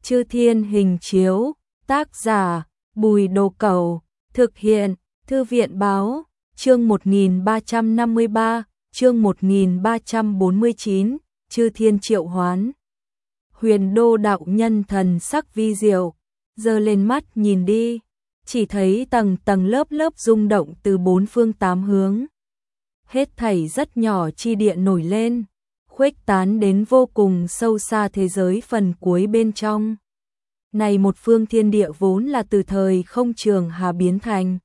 Chư Thiên Hình Chiếu, tác giả Bùi Đồ Cẩu, thực hiện Thư viện Báo, chương 1353, chương 1349, Chư Thiên Triệu Hoán. Huyền Đô đạo nhân thần sắc vi diệu, giơ lên mắt nhìn đi, chỉ thấy tầng tầng lớp lớp rung động từ bốn phương tám hướng. Hết thảy rất nhỏ chi địa nổi lên, khuếch tán đến vô cùng sâu xa thế giới phần cuối bên trong. Này một phương thiên địa vốn là từ thời không trường hà biến thành.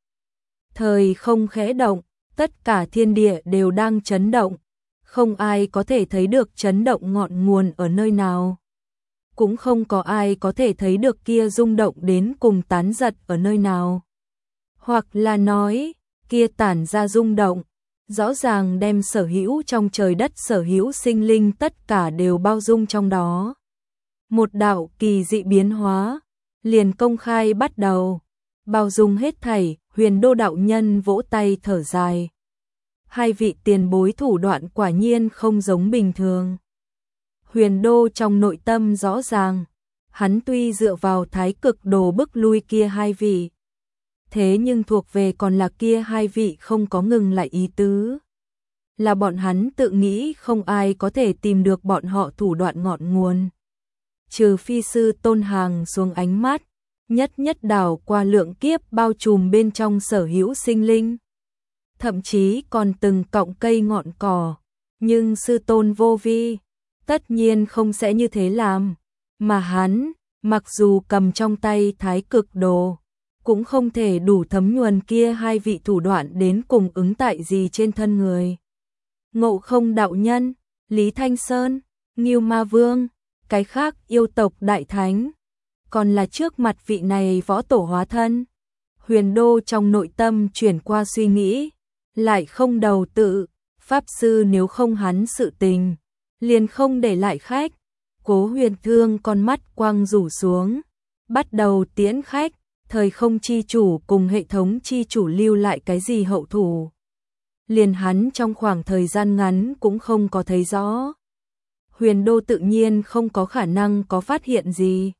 Thời không khẽ động, tất cả thiên địa đều đang chấn động, không ai có thể thấy được chấn động ngọn nguồn ở nơi nào. Cũng không có ai có thể thấy được kia rung động đến cùng tán giật ở nơi nào. Hoặc là nói, kia tản ra rung động, rõ ràng đem sở hữu trong trời đất sở hữu sinh linh tất cả đều bao dung trong đó. Một đạo kỳ dị biến hóa, liền công khai bắt đầu, bao dung hết thảy. Huyền Đô đạo nhân vỗ tay thở dài. Hai vị tiền bối thủ đoạn quả nhiên không giống bình thường. Huyền Đô trong nội tâm rõ ràng, hắn tuy dựa vào thái cực đồ bức lui kia hai vị, thế nhưng thuộc về còn là kia hai vị không có ngừng lại ý tứ. Là bọn hắn tự nghĩ không ai có thể tìm được bọn họ thủ đoạn ngọn nguồn. Trừ phi sư Tôn Hàng xuống ánh mắt, nhất nhất đảo qua lượng kiếp bao trùm bên trong sở hữu sinh linh. Thậm chí còn từng cọng cây ngọn cỏ, nhưng sư tôn vô vi, tất nhiên không sẽ như thế làm. Mà hắn, mặc dù cầm trong tay thái cực đồ, cũng không thể đủ thấm nhuần kia hai vị thủ đoạn đến cùng ứng tại gì trên thân người. Ngộ Không đạo nhân, Lý Thanh Sơn, Ngưu Ma Vương, cái khác yêu tộc đại thánh, còn là trước mặt vị này võ tổ hóa thân. Huyền Đô trong nội tâm chuyển qua suy nghĩ, lại không đầu tự, pháp sư nếu không hắn sự tình, liền không để lại khách. Cố Huyền Thương con mắt quang rủ xuống, bắt đầu tiễn khách. Thời không chi chủ cùng hệ thống chi chủ lưu lại cái gì hậu thủ, liền hắn trong khoảng thời gian ngắn cũng không có thấy rõ. Huyền Đô tự nhiên không có khả năng có phát hiện gì.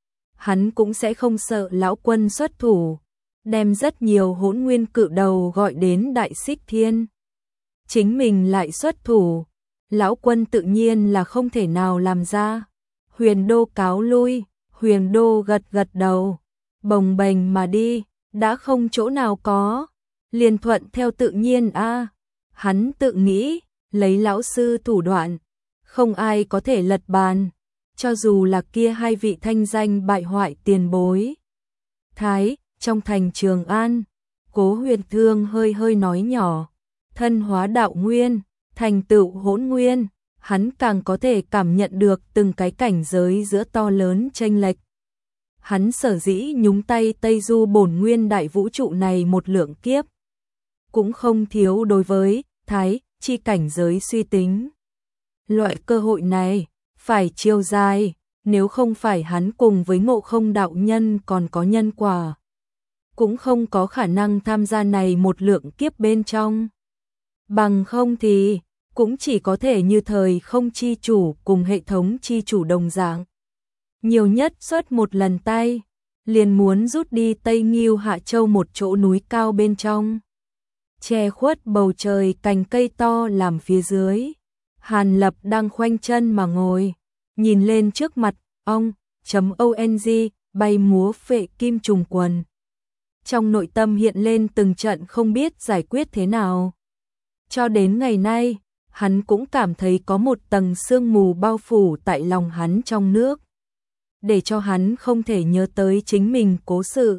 Hắn cũng sẽ không sợ lão quân xuất thủ, đem rất nhiều hỗn nguyên cự đầu gọi đến Đại Xích Thiên. Chính mình lại xuất thủ, lão quân tự nhiên là không thể nào làm ra. Huyền Đô cáo lui, Huyền Đô gật gật đầu, bồng bềnh mà đi, đã không chỗ nào có, liền thuận theo tự nhiên a. Hắn tự nghĩ, lấy lão sư thủ đoạn, không ai có thể lật bàn, cho dù là kia hai vị thanh danh bại hoại tiền bối. Thái, trong thành Trường An, Cố Huyền Thương hơi hơi nói nhỏ, thân hóa đạo nguyên, thành tựu hỗn nguyên, hắn càng có thể cảm nhận được từng cái cảnh giới giữa to lớn chênh lệch. Hắn sở dĩ nhúng tay Tây Du bổn nguyên đại vũ trụ này một lượng kiếp, cũng không thiếu đối với thái chi cảnh giới suy tính. Loại cơ hội này phải chiều dài, nếu không phải hắn cùng với Ngộ Không đạo nhân còn có nhân quả, cũng không có khả năng tham gia này một lượng kiếp bên trong. Bằng không thì cũng chỉ có thể như thời không chi chủ cùng hệ thống chi chủ đồng dạng, nhiều nhất xuất một lần tay, liền muốn rút đi Tây Ngưu Hạ Châu một chỗ núi cao bên trong, che khuất bầu trời cành cây to làm phía dưới. Hàn Lập đang khoanh chân mà ngồi, nhìn lên trước mặt ong.ong bay múa phệ kim trùng quần. Trong nội tâm hiện lên từng trận không biết giải quyết thế nào. Cho đến ngày nay, hắn cũng cảm thấy có một tầng sương mù bao phủ tại lòng hắn trong nước, để cho hắn không thể nhớ tới chính mình cố sự.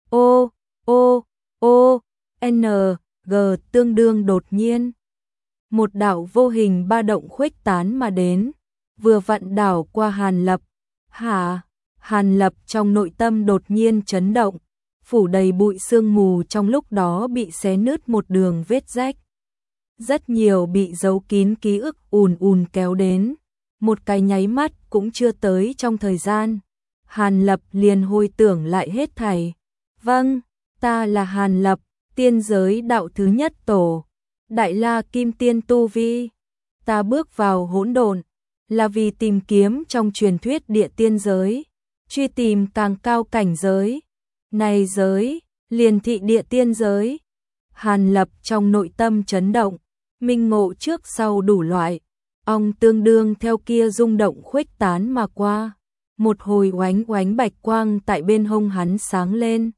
N.G tương đương đột nhiên. Một đạo vô hình ba động khuếch tán mà đến, vừa vặn đảo qua Hàn Lập. Hàn Lập trong nội tâm đột nhiên chấn động, phủ đầy bụi sương mù trong lúc đó bị xé nứt một đường vết rách. Rất nhiều bị giấu kín ký ức ùn ùn kéo đến, một cái nháy mắt cũng chưa tới trong thời gian. Hàn Lập liền hồi tưởng lại hết thảy. Vâng, ta là Hàn Lập, tiên giới đạo thứ nhất tổ, Đại La Kim Tiên tu vi. Ta bước vào hỗn độn là vì tìm kiếm trong truyền thuyết địa tiên giới, truy tìm càng cao cảnh giới. Này giới, liền thị địa tiên giới. Hàn Lập trong nội tâm chấn động, minh ngộ trước sau đủ loại, ong tương đương theo kia rung động khuếch tán mà qua. Một hồi oánh oánh bạch quang tại bên hông hắn sáng lên.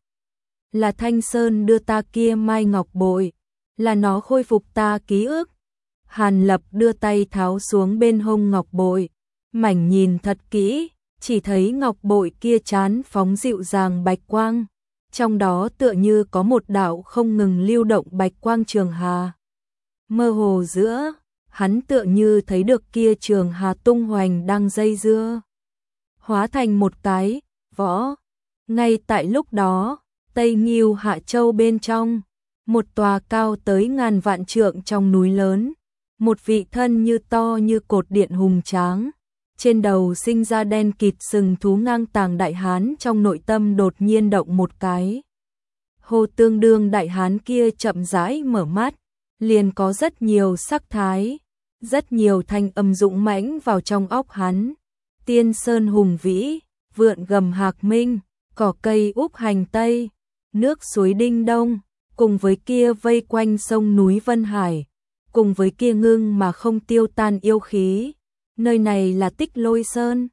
Là Thanh Sơn đưa ta kia mai ngọc bội, là nó khôi phục ta ký ức. Hàn Lập đưa tay tháo xuống bên hông ngọc bội, mảnh nhìn thật kỹ, chỉ thấy ngọc bội kia chán phóng dịu dàng bạch quang, trong đó tựa như có một đạo không ngừng lưu động bạch quang trường hà. Mơ hồ giữa, hắn tựa như thấy được kia trường hà tung hoành đang dây dưa, hóa thành một cái võ. Ngay tại lúc đó, Tây Ngưu Hạ Châu bên trong, một tòa cao tới ngàn vạn trượng trong núi lớn, một vị thân như to như cột điện hùng tráng, trên đầu sinh ra đen kịt sừng thú ngang tàng đại hán trong nội tâm đột nhiên động một cái. Hồ tương đương đại hán kia chậm rãi mở mắt, liền có rất nhiều sắc thái, rất nhiều thanh âm dũng mãnh vào trong óc hắn. Tiên sơn hùng vĩ, vượn gầm hạc minh, cỏ cây úp hành tây, nước suối đinh đông, cùng với kia vây quanh sông núi Vân Hải, cùng với kia ngưng mà không tiêu tan yêu khí. Nơi này là Tích Lôi Sơn.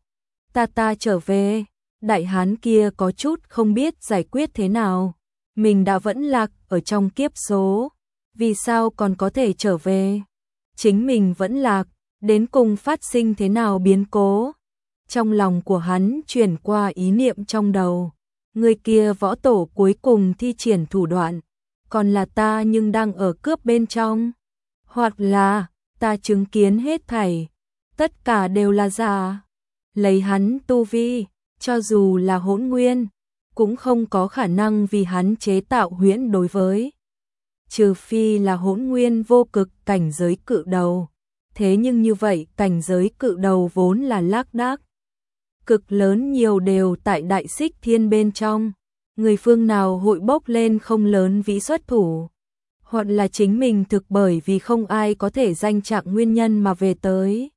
Ta trở về. Đại hán kia có chút không biết giải quyết thế nào. Mình đã vẫn lạc ở trong kiếp số, vì sao còn có thể trở về? Chính mình vẫn lạc, đến cùng phát sinh thế nào biến cố? Trong lòng của hắn chuyển qua ý niệm trong đầu. Người kia võ tổ cuối cùng thi triển thủ đoạn, còn là ta nhưng đang ở cướp bên trong. Hoặc là, ta chứng kiến hết thảy, tất cả đều là giả. Lấy hắn tu vi, cho dù là hỗn nguyên, cũng không có khả năng vì hắn chế tạo huyễn đối với. Trừ phi là hỗn nguyên vô cực cảnh giới cự đầu. Thế nhưng như vậy cảnh giới cự đầu vốn là lác đác. Cực lớn nhiều đều tại đại xích thiên bên trong. Người phương nào hội bốc lên không lớn vĩ xuất thủ. Hoặc là chính mình thực bởi vì không ai có thể danh trạng nguyên nhân mà về tới.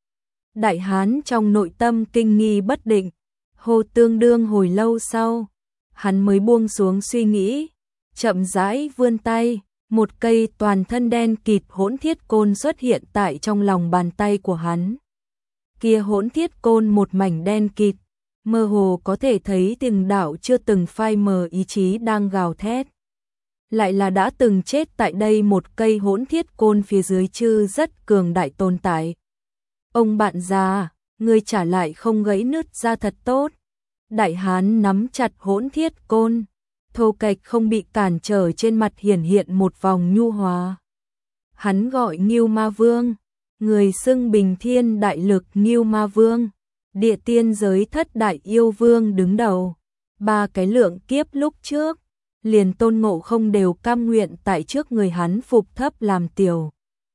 Đại hán trong nội tâm kinh nghi bất định. Hồ tương đương hồi lâu sau, hắn mới buông xuống suy nghĩ, chậm rãi vươn tay, một cây toàn thân đen kịt hỗn thiết côn xuất hiện tại trong lòng bàn tay của hắn. Kia hỗn thiết côn một mảnh đen kịt, mơ hồ có thể thấy từng đạo chưa từng phai mờ ý chí đang gào thét. Lại là đã từng chết tại đây một cây hỗn thiết côn phía dưới chư rất cường đại tồn tại. Ông bạn già, ngươi trả lại không gãy nứt ra thật tốt. Đại hán nắm chặt hỗn thiết côn, thô kệch không bị cản trở, trên mặt hiển hiện một vòng nhu hòa. Hắn gọi Ngưu Ma Vương, người xưng Bình Thiên Đại Lực Ngưu Ma Vương, địa tiên giới thất đại yêu vương đứng đầu. Ba cái lượng kiếp lúc trước, liền Tôn Ngộ Không đều cam nguyện tại trước người hắn phục thấp làm tiểu.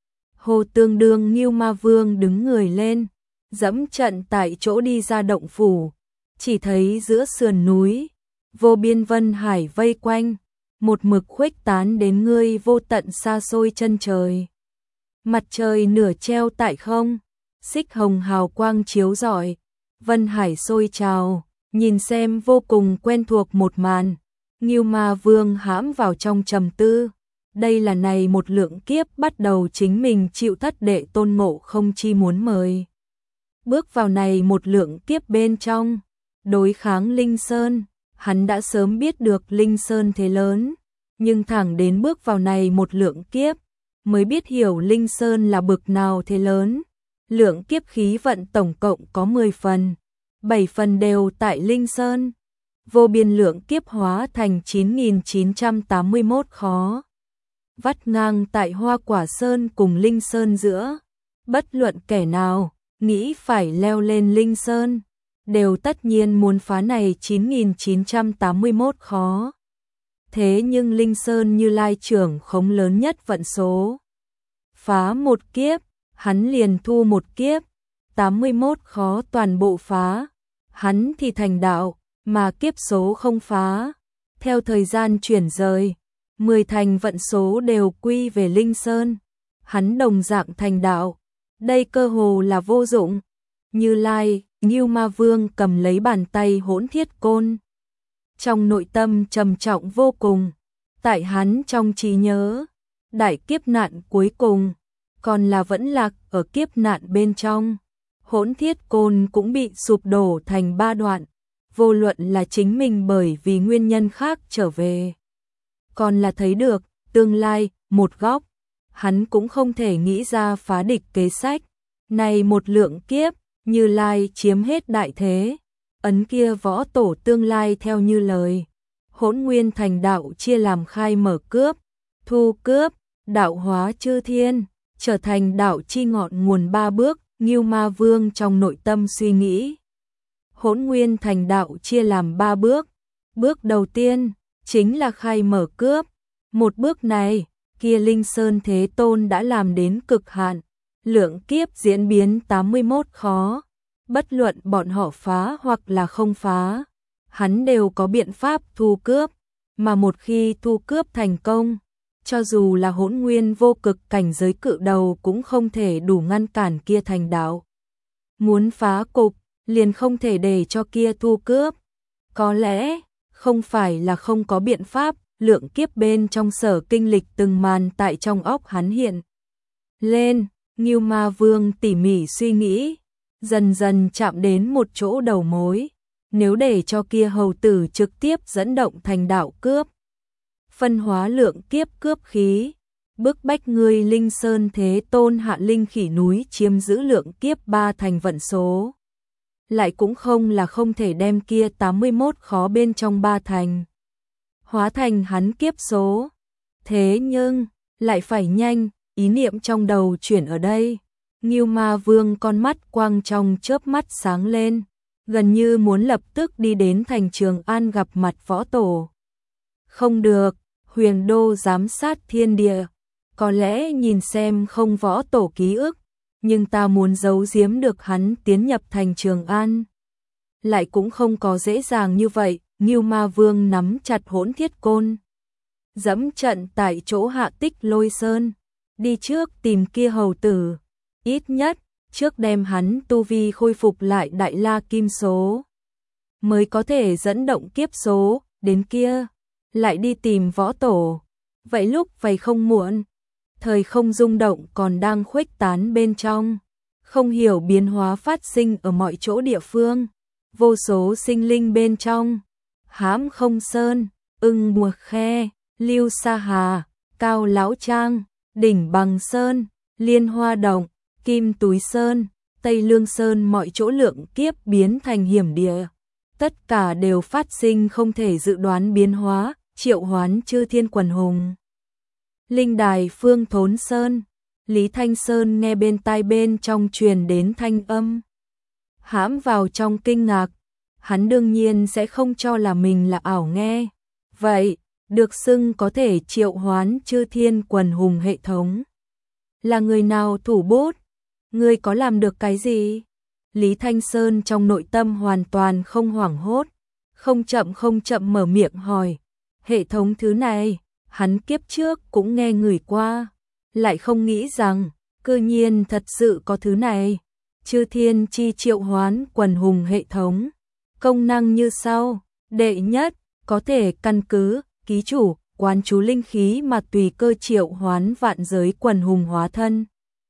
Hồ tương đương Ngưu Ma Vương đứng người lên, dẫm trận tại chỗ đi ra động phủ, chỉ thấy giữa sườn núi, vô biên Vân Hải vây quanh, một mực khuếch tán đến ngươi vô tận xa xôi chân trời. Mặt trời nửa treo tại không, xích hồng hào quang chiếu rọi, Vân Hải sôi trào, nhìn xem vô cùng quen thuộc một màn. Ngưu Ma Vương hãm vào trong trầm tư. Đây là này một lượng kiếp bắt đầu chính mình chịu thất đệ Tôn Ngộ Không chi muốn mời. Bước vào này một lượng kiếp bên trong, đối kháng Linh Sơn, hắn đã sớm biết được Linh Sơn thế lớn, nhưng thẳng đến bước vào này một lượng kiếp, mới biết hiểu Linh Sơn là bực nào thế lớn. Lượng kiếp khí vận tổng cộng có 10 phần, 7 phần đều tại Linh Sơn. Vô biên lượng kiếp hóa thành 9.981 khó. Vắt ngang tại Hoa Quả Sơn cùng Linh Sơn giữa. Bất luận kẻ nào, nghĩ phải leo lên Linh Sơn, đều tất nhiên muốn phá này 9.981 khó. Thế nhưng Linh Sơn Như Lai trưởng khống lớn nhất vận số. Phá một kiếp, hắn liền thu một kiếp, 81 khó toàn bộ phá, hắn thì thành đạo, mà kiếp số không phá. Theo thời gian chuyển rời, 10 thành vận số đều quy về Linh Sơn, hắn đồng dạng thành đạo, đây cơ hồ là vô dụng. Như Lai, Ngưu Ma Vương cầm lấy bàn tay hỗn thiết côn. Trong nội tâm trầm trọng vô cùng, tại hắn trong trí nhớ, đại kiếp nạn cuối cùng, còn là vẫn lạc ở kiếp nạn bên trong. Hỗn thiết côn cũng bị sụp đổ thành 3 đoạn, vô luận là chính mình bởi vì nguyên nhân khác trở về, còn là thấy được tương lai, một góc, hắn cũng không thể nghĩ ra phá địch kế sách. Này một lượng kiếp, Như Lai chiếm hết đại thế, ấn kia võ tổ tương lai theo như lời. Hỗn Nguyên Thành đạo chia làm khai mở cướp, thu cướp, đạo hóa chư thiên, trở thành đạo chi ngọn nguồn 3 bước. Ngưu Ma Vương trong nội tâm suy nghĩ. Hỗn Nguyên Thành đạo chia làm 3 bước. Bước đầu tiên chính là khai mở cướp. Một bước này, kia Linh Sơn Thế Tôn đã làm đến cực hạn. Lượng kiếp diễn biến 81 khó. Bất luận bọn họ phá hoặc là không phá, hắn đều có biện pháp thu cướp. Mà một khi thu cướp thành công, cho dù là hỗn nguyên vô cực cảnh giới cự đầu cũng không thể đủ ngăn cản kia thành đạo. Muốn phá cục, liền không thể để cho kia thu cướp. Có lẽ, không phải là không có biện pháp, lượng kiếp bên trong sở kinh lịch từng màn tại trong óc hắn hiện lên. Ngưu Ma Vương tỉ mỉ suy nghĩ, dần dần chạm đến một chỗ đầu mối. Nếu để cho kia hầu tử trực tiếp dẫn động thành đạo cướp, phân hóa lượng kiếp cướp khí, bức bách người Linh Sơn Thế Tôn hạ linh khỉ núi chiếm giữ lượng kiếp 3 thành vận số. Lại cũng không là không thể đem kia 81 khó bên trong 3 thành hóa thành hắn kiếp số. Thế nhưng, lại phải nhanh, ý niệm trong đầu chuyển ở đây. Ngưu Ma Vương con mắt quang trong chớp mắt sáng lên, gần như muốn lập tức đi đến thành Trường An gặp mặt võ tổ. Không được, Huyền Đô giám sát thiên địa, có lẽ nhìn xem không võ tổ ký ức, nhưng ta muốn giấu giếm được hắn tiến nhập thành Trường An. Lại cũng không có dễ dàng như vậy. Ngưu Ma Vương nắm chặt hỗn thiết côn, dẫm trận tại chỗ Hạ Tích Lôi Sơn, đi trước tìm kia hầu tử, ít nhất trước đem hắn tu vi khôi phục lại đại la kim số, mới có thể dẫn động kiếp số, đến kia lại đi tìm võ tổ. Vậy lúc vậy không muộn, thời không rung động còn đang khuếch tán bên trong, không hiểu biến hóa phát sinh ở mọi chỗ địa phương, vô số sinh linh bên trong. Hãm Không Sơn, Ưng Mùa Khe, Lưu Sa Hà, Cao Lão Trang, Đỉnh Bằng Sơn, Liên Hoa Động, Kim Túy Sơn, Tây Lương Sơn, mọi chỗ lượng kiếp biến thành hiểm địa. Tất cả đều phát sinh không thể dự đoán biến hóa, triệu hoán chư thiên quần hùng. Linh đài Phương Thốn Sơn, Lý Thanh Sơn nghe bên tai bên trong truyền đến thanh âm, hãm vào trong kinh ngạc. Hắn đương nhiên sẽ không cho là mình là ảo nghe. Vậy, được xưng có thể triệu hoán chư thiên quần hùng hệ thống, là người nào thủ bút? Ngươi có làm được cái gì? Lý Thanh Sơn trong nội tâm hoàn toàn không hoảng hốt, không chậm mở miệng hỏi. Hệ thống thứ này, hắn kiếp trước cũng nghe người qua, lại không nghĩ rằng, cư nhiên thật sự có thứ này. Chư thiên chi triệu hoán quần hùng hệ thống. Công năng như sau. Đệ nhất, có thể căn cứ, ký chủ, quán chú linh khí mà tùy cơ triệu hoán vạn giới quần hùng hóa thân.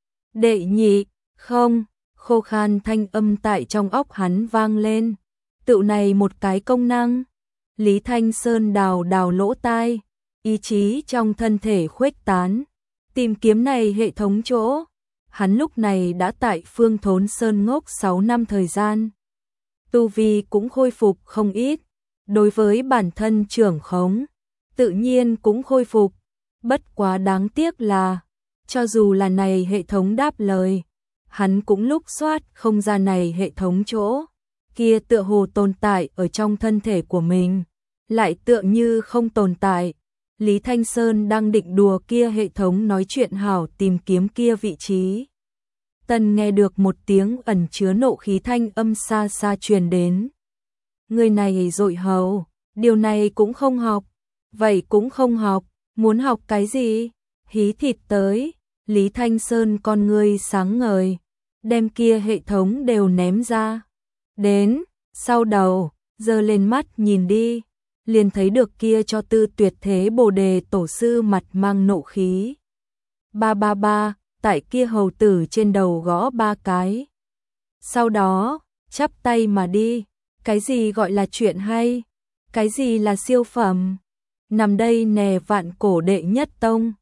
Đệ nhị, không, khô khan thanh âm tại trong óc hắn vang lên. Tự này một cái công năng. Lý Thanh Sơn đào lỗ tai, ý chí trong thân thể khuếch tán, tìm kiếm này hệ thống chỗ. Hắn lúc này đã tại Phương Thốn Sơn ngốc 6 năm thời gian. Tu vi cũng khôi phục không ít, đối với bản thân trưởng khống, tự nhiên cũng khôi phục. Bất quá đáng tiếc là, cho dù là này hệ thống đáp lời, hắn cũng lúc soát không ra này hệ thống chỗ. Kia tựa hồ tồn tại ở trong thân thể của mình, lại tựa như không tồn tại. Lý Thanh Sơn đang định đùa kia hệ thống nói chuyện hảo tìm kiếm kia vị trí. Tần nghe được một tiếng ẩn chứa nộ khí thanh âm xa xa truyền đến. Người này dội hầu, điều này cũng không học. Vậy cũng không học, muốn học cái gì? Hí thịt tới. Lý Thanh Sơn con ngươi sáng ngời, đem kia hệ thống đều ném ra. đến, sau đầu, giơ lên mắt nhìn đi, liền thấy được kia cho tư tuyệt thế Bồ đề tổ sư mặt mang nộ khí. Ba ba ba, tại kia hầu tử trên đầu gõ 3 cái. Sau đó, chắp tay mà đi, cái gì gọi là chuyện hay, cái gì là siêu phẩm, nằm đây nè vạn cổ đệ nhất tông.